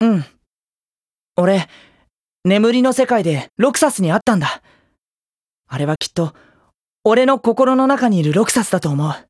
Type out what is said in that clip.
うん。俺、眠りの世界でロクサスに会ったんだ。あれはきっと、俺の心の中にいるロクサスだと思う。